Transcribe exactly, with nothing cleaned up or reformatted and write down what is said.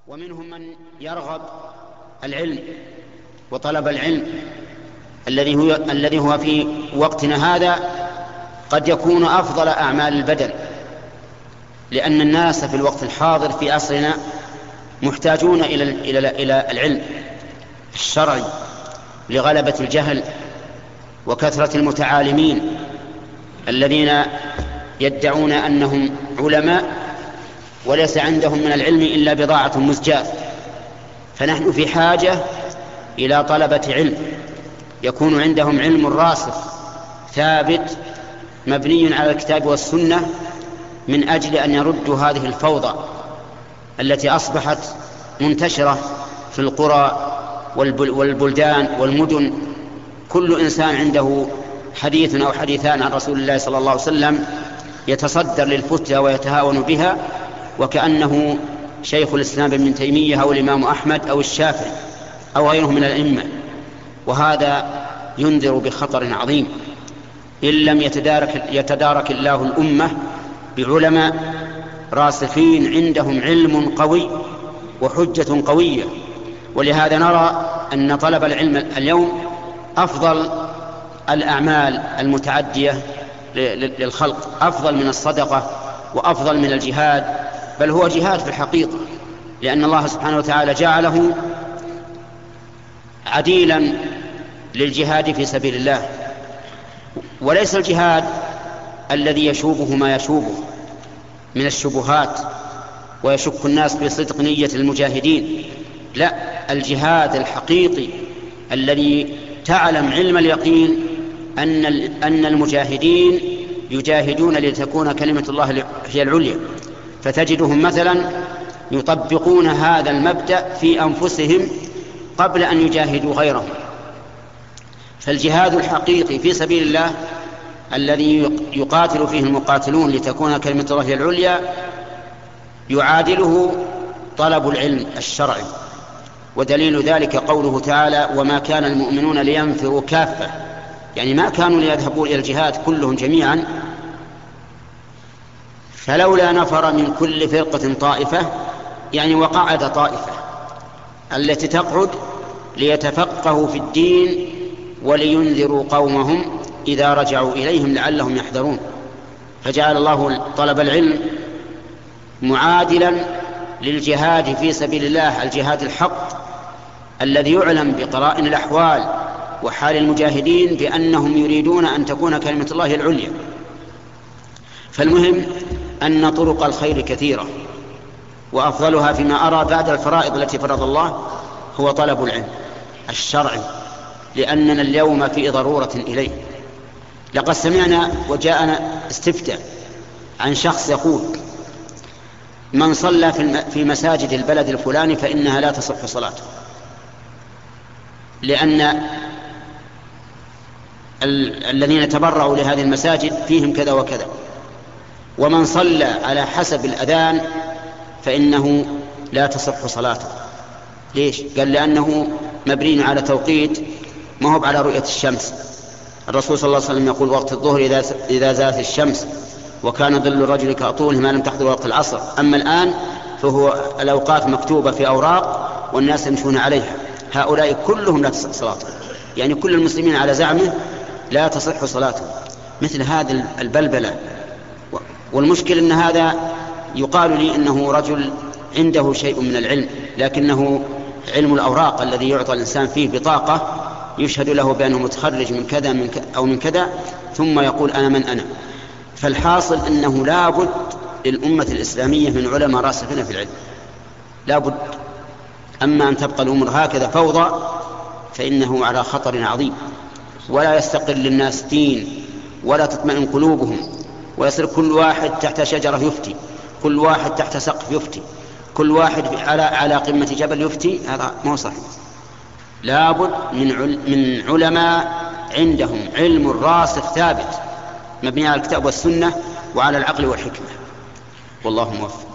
ومنهم من يرغب العلم وطلب العلم الذي هو الذي هو في وقتنا هذا قد يكون أفضل أعمال البدن، لأن الناس في الوقت الحاضر في عصرنا محتاجون إلى إلى إلى العلم الشرعي لغلبة الجهل وكثرة المتعالمين الذين يدعون أنهم علماء وليس عندهم من العلم إلا بضاعة مزجاة. فنحن في حاجة إلى طلبة علم يكون عندهم علم راسخ ثابت مبني على الكتاب والسنة، من أجل أن يردوا هذه الفوضى التي أصبحت منتشرة في القرى والبلدان والمدن. كل إنسان عنده حديث أو حديثان عن رسول الله صلى الله عليه وسلم يتصدر للفتيا ويتهاون بها، وكأنه شيخ الإسلام ابن تيمية أو الإمام أحمد أو الشافعي أو غيره من الأئمة، وهذا ينذر بخطر عظيم إن لم يتدارك, يتدارك الله الأمة بعلماء راسخين عندهم علم قوي وحجة قوية. ولهذا نرى أن طلب العلم اليوم أفضل الأعمال المتعدية للخلق، أفضل من الصدقة وأفضل من الجهاد، بل هو جهاد في الحقيقة، لأن الله سبحانه وتعالى جعله عديلا للجهاد في سبيل الله، وليس الجهاد الذي يشوبه ما يشوبه من الشبهات ويشك الناس بصدق نية المجاهدين، لا، الجهاد الحقيقي الذي تعلم علم اليقين أن أن المجاهدين يجاهدون لتكون كلمة الله هي العليا، فتجدهم مثلا يطبقون هذا المبدأ في أنفسهم قبل أن يجاهدوا غيرهم. فالجهاد الحقيقي في سبيل الله الذي يقاتل فيه المقاتلون لتكون كلمة الله هي العليا يعادله طلب العلم الشرعي. ودليل ذلك قوله تعالى: وما كان المؤمنون لينفروا كافة، يعني ما كانوا ليذهبوا إلى الجهاد كلهم جميعا، فلولا نفر من كل فرقة طائفة، يعني وقعد طائفة التي تقعد ليتفقهوا في الدين ولينذروا قومهم إذا رجعوا إليهم لعلهم يحذرون. فجعل الله طلب العلم معادلا للجهاد في سبيل الله، الجهاد الحق الذي يعلم بقرائن الأحوال وحال المجاهدين بأنهم يريدون أن تكون كلمة الله العليا. فالمهم أن طرق الخير كثيرة، وأفضلها فيما أرى بعد الفرائض التي فرض الله هو طلب العلم الشرعي، لأننا اليوم في ضرورة إليه. لقد سمعنا وجاءنا استفتاء عن شخص يقول: من صلى في مساجد البلد الفلاني فإنها لا تصح صلاته، لأن الذين تبرعوا لهذه المساجد فيهم كذا وكذا. ومن صلى على حسب الأذان فإنه لا تصح صلاته. ليش؟ قال: لأنه مبني على توقيت ما هو على رؤية الشمس. الرسول صلى الله عليه وسلم يقول: وقت الظهر إذا إذا زالت الشمس، وكان ظل الرجل كأطوله ما لم تحضر وقت العصر. أما الآن فهو الأوقات مكتوبة في أوراق والناس يمشون عليها، هؤلاء كلهم لا تصح صلاتهم، يعني كل المسلمين على زعمه لا تصح صلاتهم. مثل هذا البلبلة. والمشكل أن هذا يقال لي أنه رجل عنده شيء من العلم، لكنه علم الأوراق الذي يعطى الإنسان فيه بطاقة يشهد له بأنه متخرج من كذا من كذا أو من كذا، ثم يقول: أنا من أنا. فالحاصل أنه لا بد للأمة الإسلامية من علماء راسخين في العلم، لا بد. أما أن تبقى الأمور هكذا فوضى فإنه على خطر عظيم، ولا يستقر للناس دين ولا تطمئن قلوبهم، ويصير كل واحد تحت شجرة يفتي، كل واحد تحت سقف يفتي، كل واحد على على قمة جبل يفتي. هذا مو صحيح. لا بد من من علماء عندهم علم راسخ ثابت مبني على الكتاب والسنة وعلى العقل والحكمة. والله موفق.